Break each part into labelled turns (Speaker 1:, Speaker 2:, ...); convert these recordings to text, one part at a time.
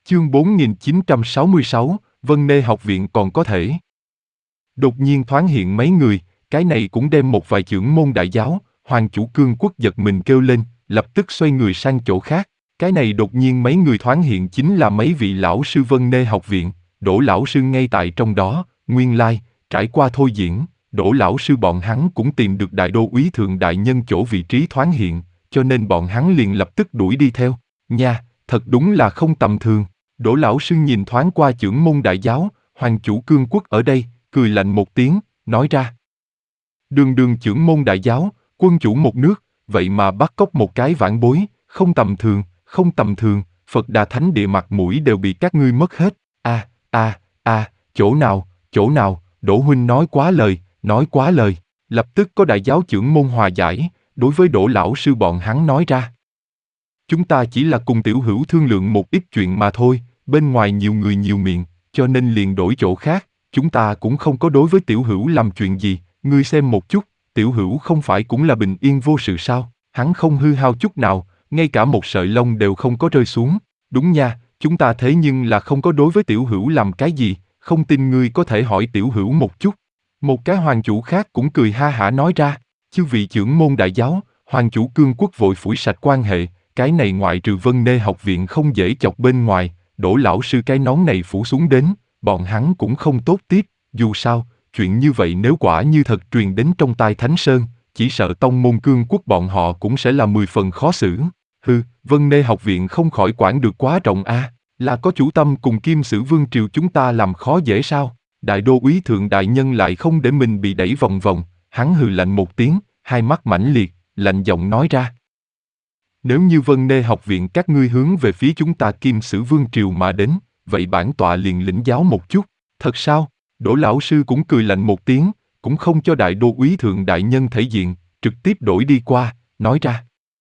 Speaker 1: Chương 4966, Vân Nê học viện còn có thể. Đột nhiên thoáng hiện mấy người, cái này cũng đem một vài chưởng môn đại giáo, Hoàng chủ cương quốc giật mình kêu lên, lập tức xoay người sang chỗ khác. Cái này đột nhiên mấy người thoáng hiện chính là mấy vị lão sư Vân Nê học viện, Đỗ lão sư ngay tại trong đó, nguyên lai, trải qua thôi diễn, Đỗ lão sư bọn hắn cũng tìm được đại đô úy thượng đại nhân chỗ vị trí thoáng hiện, cho nên bọn hắn liền lập tức đuổi đi theo. Nha, thật đúng là không tầm thường. Đỗ lão sư nhìn thoáng qua chưởng môn đại giáo, Hoàng chủ cương quốc ở đây, cười lạnh một tiếng, nói ra. Đường đường chưởng môn đại giáo, quân chủ một nước, vậy mà bắt cóc một cái vãn bối, không tầm thường, không tầm thường, Phật Đà Thánh Địa mặt mũi đều bị các ngươi mất hết. Chỗ nào, Đỗ huynh nói quá lời, nói quá lời. Lập tức có đại giáo chưởng môn hòa giải, đối với Đỗ lão sư bọn hắn nói ra. Chúng ta chỉ là cùng tiểu hữu thương lượng một ít chuyện mà thôi, bên ngoài nhiều người nhiều miệng, cho nên liền đổi chỗ khác, chúng ta cũng không có đối với tiểu hữu làm chuyện gì, ngươi xem một chút, tiểu hữu không phải cũng là bình yên vô sự sao, hắn không hư hao chút nào, ngay cả một sợi lông đều không có rơi xuống, đúng nha, chúng ta thế nhưng là không có đối với tiểu hữu làm cái gì, không tin ngươi có thể hỏi tiểu hữu một chút. Một cái hoàng chủ khác cũng cười ha hả nói ra, chư vị chưởng môn đại giáo, Hoàng chủ cương quốc vội phủi sạch quan hệ, cái này ngoại trừ Vân Nê học viện không dễ chọc bên ngoài, Đỗ lão sư cái nón này phủ xuống đến, bọn hắn cũng không tốt tiếp, dù sao, chuyện như vậy nếu quả như thật truyền đến trong tai Thánh Sơn, chỉ sợ tông môn cương quốc bọn họ cũng sẽ là 10 phần khó xử. Vân Nê học viện không khỏi quản được quá rộng a, là có chủ tâm cùng Kim Sử Vương triều chúng ta làm khó dễ sao? Đại đô úy thượng đại nhân lại không để mình bị đẩy vòng vòng, hắn hừ lạnh một tiếng, hai mắt mãnh liệt, lạnh giọng nói ra. Nếu như Vân Nê học viện các ngươi hướng về phía chúng ta Kim Sử Vương triều mà đến, vậy bản tọa liền lĩnh giáo một chút. Thật sao? Đỗ lão sư cũng cười lạnh một tiếng, cũng không cho đại đô úy thượng đại nhân thể diện, trực tiếp đổi đi qua, nói ra.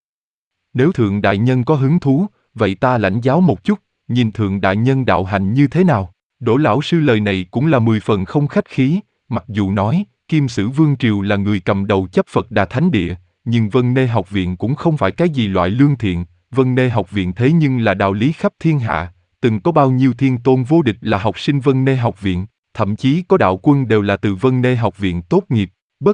Speaker 1: Nếu thượng đại nhân có hứng thú, vậy ta lãnh giáo một chút, nhìn thượng đại nhân đạo hành như thế nào? Đỗ lão sư lời này cũng là 10 phần không khách khí, mặc dù nói, Kim Sử Vương triều là người cầm đầu chấp Phật Đà Thánh Địa, nhưng Vân Nê học viện cũng không phải cái gì loại lương thiện, Vân Nê học viện thế nhưng là đạo lý khắp thiên hạ, từng có bao nhiêu thiên tôn vô địch là học sinh Vân Nê học viện, thậm chí có đạo quân đều là từ Vân Nê học viện tốt nghiệp.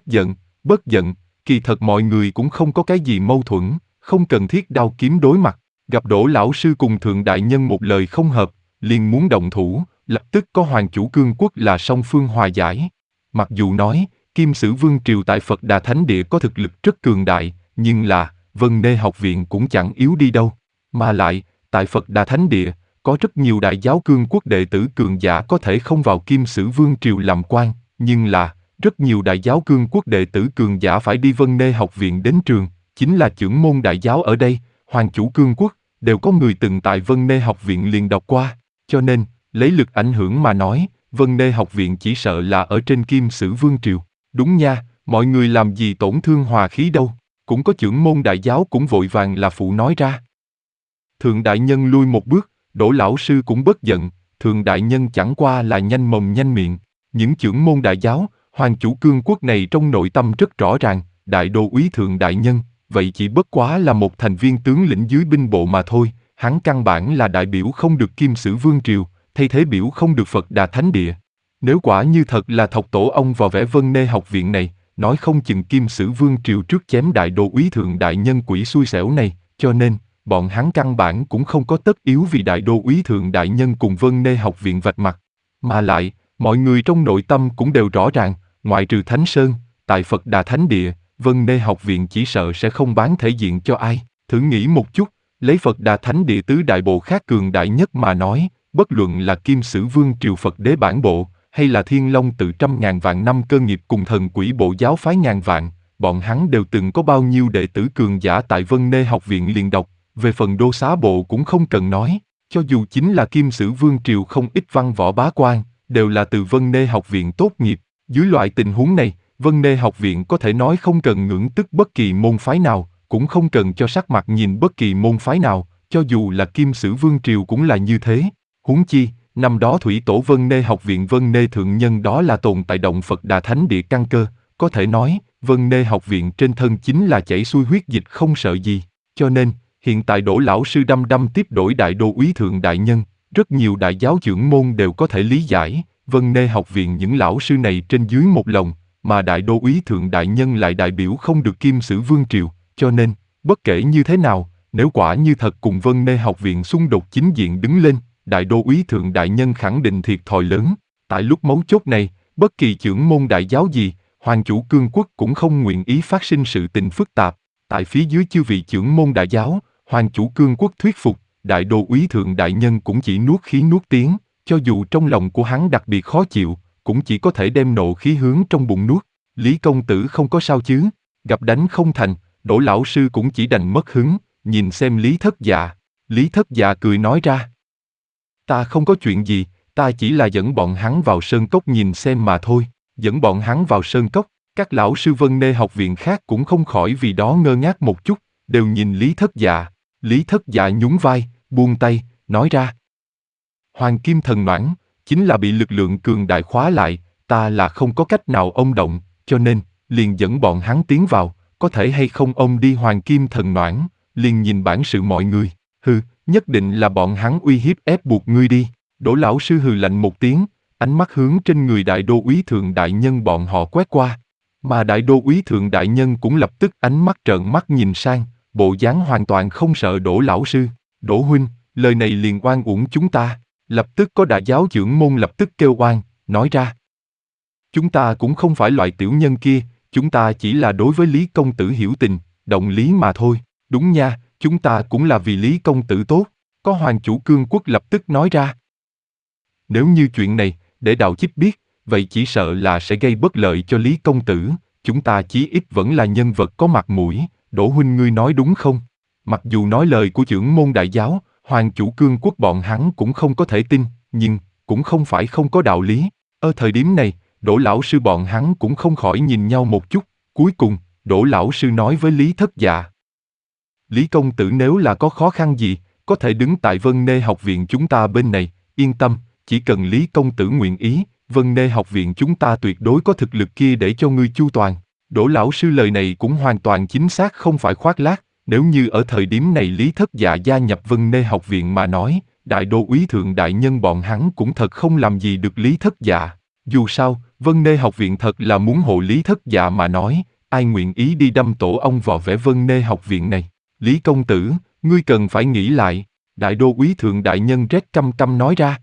Speaker 1: Bất giận, kỳ thật mọi người cũng không có cái gì mâu thuẫn, không cần thiết đao kiếm đối mặt, gặp Đỗ lão sư cùng thượng đại nhân một lời không hợp, liền muốn động thủ, lập tức có Hoàng chủ cương quốc là song phương hòa giải. Mặc dù nói, Kim Sử Vương triều tại Phật Đà Thánh Địa có thực lực rất cường đại, nhưng là, Vân Nê học viện cũng chẳng yếu đi đâu. Mà lại, tại Phật Đà Thánh Địa, có rất nhiều đại giáo cương quốc đệ tử cường giả có thể không vào Kim Sử Vương triều làm quan, nhưng là, rất nhiều đại giáo cương quốc đệ tử cường giả phải đi Vân Nê học viện đến trường, chính là chưởng môn đại giáo ở đây, Hoàng chủ cương quốc, đều có người từng tại Vân Nê học viện liền đọc qua, cho nên, lấy lực ảnh hưởng mà nói, Vân Nê học viện chỉ sợ là ở trên Kim Sử Vương triều. Đúng nha, mọi người làm gì tổn thương hòa khí đâu, cũng có chưởng môn đại giáo cũng vội vàng là phụ nói ra. Thượng đại nhân lui một bước, Đỗ lão sư cũng bất giận, thượng đại nhân chẳng qua là nhanh mồm nhanh miệng, những chưởng môn đại giáo, Hoàng chủ cương quốc này trong nội tâm rất rõ ràng, đại đô úy thượng đại nhân, vậy chỉ bất quá là một thành viên tướng lĩnh dưới binh bộ mà thôi, hắn căn bản là đại biểu không được Kim Sử Vương triều, thay thế biểu không được Phật Đà Thánh Địa. Nếu quả như thật là thọc tổ ông vào vẻ Vân Nê học viện này, nói không chừng Kim Sử Vương triều trước chém đại đô úy thượng đại nhân quỷ xui xẻo này, cho nên, bọn hắn căn bản cũng không có tất yếu vì đại đô úy thượng đại nhân cùng Vân Nê học viện vạch mặt. Mà lại, mọi người trong nội tâm cũng đều rõ ràng, ngoại trừ Thánh Sơn, tại Phật Đà Thánh Địa, Vân Nê học viện chỉ sợ sẽ không bán thể diện cho ai. Thử nghĩ một chút, lấy Phật Đà Thánh Địa tứ đại bộ khác cường đại nhất mà nói, bất luận là Kim Sử Vương triều Phật Đế bản bộ, hay là Thiên Long tự trăm ngàn vạn năm cơ nghiệp cùng thần quỷ bộ giáo phái ngàn vạn, bọn hắn đều từng có bao nhiêu đệ tử cường giả tại Vân Nê học viện liền đọc, về phần đô xá bộ cũng không cần nói, cho dù chính là Kim Sử Vương triều không ít văn võ bá quan, đều là từ Vân Nê học viện tốt nghiệp, dưới loại tình huống này, Vân Nê học viện có thể nói không cần ngưỡng tức bất kỳ môn phái nào, cũng không cần cho sắc mặt nhìn bất kỳ môn phái nào, cho dù là Kim Sử Vương triều cũng là như thế. Huống chi, năm đó thủy tổ Vân Nê học viện Vân Nê thượng nhân đó là tồn tại động Phật Đà Thánh Địa căn cơ, có thể nói, Vân Nê học viện trên thân chính là chảy xuôi huyết dịch không sợ gì, cho nên, hiện tại Đỗ lão sư đăm đăm tiếp đổi đại đô úy thượng đại nhân, Rất nhiều đại giáo trưởng môn đều có thể lý giải, Vân Nê học viện những lão sư này trên dưới một lòng, mà đại đô úy thượng đại nhân lại đại biểu không được Kim Sử Vương Triều, cho nên, bất kể như thế nào, nếu quả như thật cùng Vân Nê học viện xung đột chính diện đứng lên, đại đô úy thượng đại nhân khẳng định thiệt thòi lớn. Tại lúc mấu chốt này, bất kỳ trưởng môn đại giáo gì, Hoàng chủ cương quốc cũng không nguyện ý phát sinh sự tình phức tạp. Tại phía dưới chư vị trưởng môn đại giáo, Hoàng chủ cương quốc thuyết phục, đại đô úy thượng đại nhân cũng chỉ nuốt khí nuốt tiếng, cho dù trong lòng của hắn đặc biệt khó chịu, cũng chỉ có thể đem nộ khí hướng trong bụng nuốt. Lý công tử không có sao chứ? Gặp đánh không thành, Đỗ lão sư cũng chỉ đành mất hứng, nhìn xem Lý Thất Dạ. Lý Thất Dạ cười nói ra. Ta không có chuyện gì, ta chỉ là dẫn bọn hắn vào sơn cốc nhìn xem mà thôi. Dẫn bọn hắn vào sơn cốc, các lão sư Vân Nê học viện khác cũng không khỏi vì đó ngơ ngác một chút, đều nhìn Lý Thất Dạ. Lý Thất Dạ nhún vai, buông tay, nói ra. Hoàng kim thần noãn, chính là bị lực lượng cường đại khóa lại, ta là không có cách nào ông động, cho nên, liền dẫn bọn hắn tiến vào, có thể hay không ông đi hoàng kim thần noãn, liền nhìn bản sự mọi người, hừ, nhất định là bọn hắn uy hiếp ép buộc ngươi đi. Đỗ lão sư hừ lạnh một tiếng, ánh mắt hướng trên người đại đô úy thượng đại nhân bọn họ quét qua. Mà đại đô úy thượng đại nhân cũng lập tức ánh mắt trợn mắt nhìn sang, bộ dáng hoàn toàn không sợ Đỗ lão sư. Đỗ huynh, lời này liền oan uổng chúng ta. Lập tức có đại giáo trưởng môn lập tức kêu oan, nói ra. Chúng ta cũng không phải loại tiểu nhân kia, chúng ta chỉ là đối với Lý công tử hiểu tình, động lý mà thôi. Đúng nha, chúng ta cũng là vì Lý công tử tốt, có hoàng chủ cương quốc lập tức nói ra. Nếu như chuyện này, để đạo chích biết, vậy chỉ sợ là sẽ gây bất lợi cho Lý công tử, chúng ta chí ít vẫn là nhân vật có mặt mũi, Đỗ huynh ngươi nói đúng không? Mặc dù nói lời của trưởng môn đại giáo, hoàng chủ cương quốc bọn hắn cũng không có thể tin, nhưng, cũng không phải không có đạo lý. Ở thời điểm này, Đỗ lão sư bọn hắn cũng không khỏi nhìn nhau một chút, cuối cùng, Đỗ lão sư nói với Lý Thất Dạ. Lý công tử nếu là có khó khăn gì, có thể đứng tại Vân Nê học viện chúng ta bên này, yên tâm, chỉ cần Lý công tử nguyện ý, Vân Nê học viện chúng ta tuyệt đối có thực lực kia để cho ngươi chu toàn. Đỗ lão sư lời này cũng hoàn toàn chính xác không phải khoác lác, nếu như ở thời điểm này Lý Thất Dạ gia nhập Vân Nê học viện mà nói, đại đô úy thượng đại nhân bọn hắn cũng thật không làm gì được Lý Thất Dạ. Dù sao, Vân Nê học viện thật là muốn hộ Lý Thất Dạ mà nói, ai nguyện ý đi đâm tổ ong vò vẽ Vân Nê học viện này. Lý công tử, ngươi cần phải nghĩ lại, đại đô úy thượng đại nhân rét căm căm nói ra.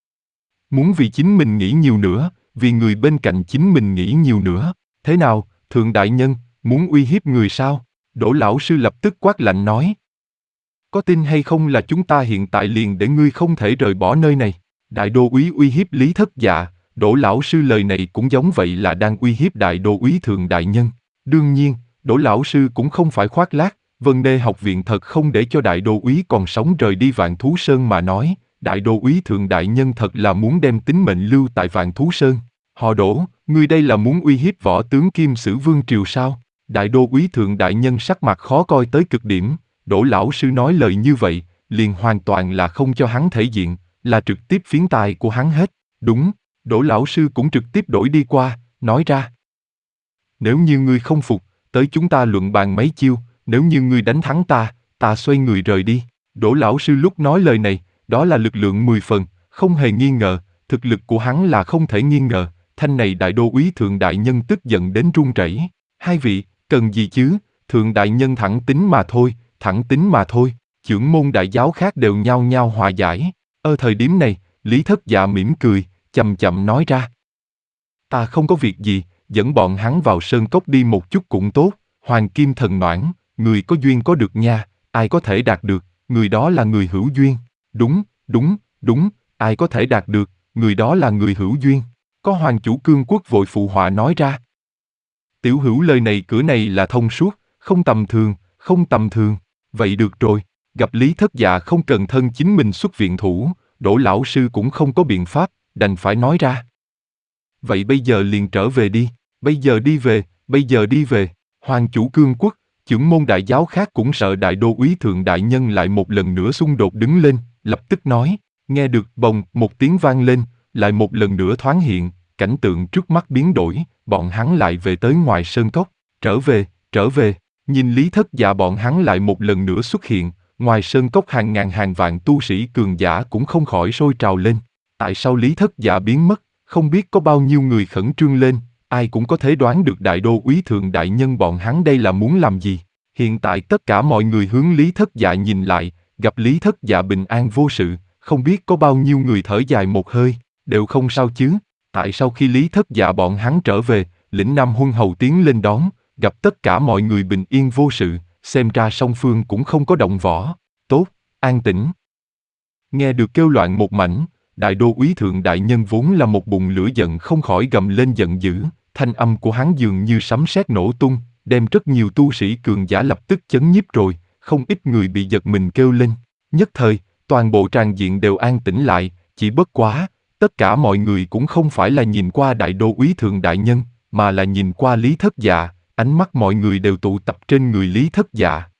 Speaker 1: Muốn vì chính mình nghĩ nhiều nữa, vì người bên cạnh chính mình nghĩ nhiều nữa, thế nào, thượng đại nhân, muốn uy hiếp người sao? Đỗ lão sư lập tức quát lạnh nói. Có tin hay không là chúng ta hiện tại liền để ngươi không thể rời bỏ nơi này? Đại đô úy uy hiếp Lý Thất Dạ, Đỗ lão sư lời này cũng giống vậy là đang uy hiếp đại đô úy thượng đại nhân. Đương nhiên, Đỗ lão sư cũng không phải khoác lác, Vân Nê học viện thật không để cho đại đô úy còn sống rời đi Vạn Thú Sơn mà nói, đại đô úy thượng đại nhân thật là muốn đem tính mệnh lưu tại Vạn Thú Sơn. Họ Đỗ, ngươi đây là muốn uy hiếp võ tướng Kim Sử Vương Triều sao? Đại đô úy thượng đại nhân sắc mặt khó coi tới cực điểm, Đỗ lão sư nói lời như vậy, liền hoàn toàn là không cho hắn thể diện, là trực tiếp phiến tài của hắn hết. Đúng, Đỗ lão sư cũng trực tiếp đổi đi qua, nói ra. Nếu như ngươi không phục, tới chúng ta luận bàn mấy chiêu, nếu như ngươi đánh thắng ta, ta xoay người rời đi. Đỗ lão sư lúc nói lời này, đó là lực lượng 10 phần, không hề nghi ngờ, thực lực của hắn là không thể nghi ngờ. Thanh này đại đô úy thượng đại nhân tức giận đến run rẩy. Hai vị, cần gì chứ, thượng đại nhân thẳng tính mà thôi, thẳng tính mà thôi. Chưởng môn đại giáo khác đều nhao nhao hòa giải. Ở thời điểm này, Lý Thất Dạ mỉm cười, chậm chậm nói ra. Ta không có việc gì, dẫn bọn hắn vào sơn cốc đi một chút cũng tốt. Hoàng kim thần noãn, người có duyên có được nha, ai có thể đạt được, người đó là người hữu duyên. Đúng, đúng, đúng, ai có thể đạt được, người đó là người hữu duyên. Có hoàng chủ cương quốc vội phụ họa nói ra. Tiểu hữu lời này cửa này là thông suốt, không tầm thường, không tầm thường. Vậy được rồi, gặp Lý Thất Dạ không cần thân chính mình xuất viện thủ, Đỗ lão sư cũng không có biện pháp, đành phải nói ra. Vậy bây giờ liền trở về đi, bây giờ đi về, bây giờ đi về. Hoàng chủ cương quốc, chưởng môn đại giáo khác cũng sợ đại đô úy thượng đại nhân lại một lần nữa xung đột đứng lên, lập tức nói. Nghe được bồng một tiếng vang lên, lại một lần nữa thoáng hiện, cảnh tượng trước mắt biến đổi, bọn hắn lại về tới ngoài sơn cốc, trở về, nhìn Lý Thất Dạ bọn hắn lại một lần nữa xuất hiện, Ngoài sơn cốc hàng ngàn hàng vạn tu sĩ cường giả cũng không khỏi sôi trào lên. Tại sao Lý Thất Dạ biến mất, không biết có bao nhiêu người khẩn trương lên, ai cũng có thể đoán được đại đô úy thượng đại nhân bọn hắn đây là muốn làm gì. Hiện tại tất cả mọi người hướng Lý Thất Dạ nhìn lại, gặp Lý Thất Dạ bình an vô sự, không biết có bao nhiêu người thở dài một hơi, đều không sao chứ. Tại sao khi Lý Thất Dạ bọn hắn trở về, lĩnh Nam Huân Hầu tiến lên đón, gặp tất cả mọi người bình yên vô sự, xem ra song phương cũng không có động võ. Tốt, an tĩnh. Nghe được kêu loạn một mảnh, đại đô úy thượng đại nhân vốn là một bụng lửa giận không khỏi gầm lên giận dữ, thanh âm của hắn dường như sấm sét nổ tung, đem rất nhiều tu sĩ cường giả lập tức chấn nhiếp rồi, không ít người bị giật mình kêu lên. Nhất thời, toàn bộ tràng diện đều an tĩnh lại, chỉ bất quá, tất cả mọi người cũng không phải là nhìn qua đại đô úy thượng đại nhân, mà là nhìn qua Lý Thất Dạ, ánh mắt mọi người đều tụ tập trên người Lý Thất Dạ,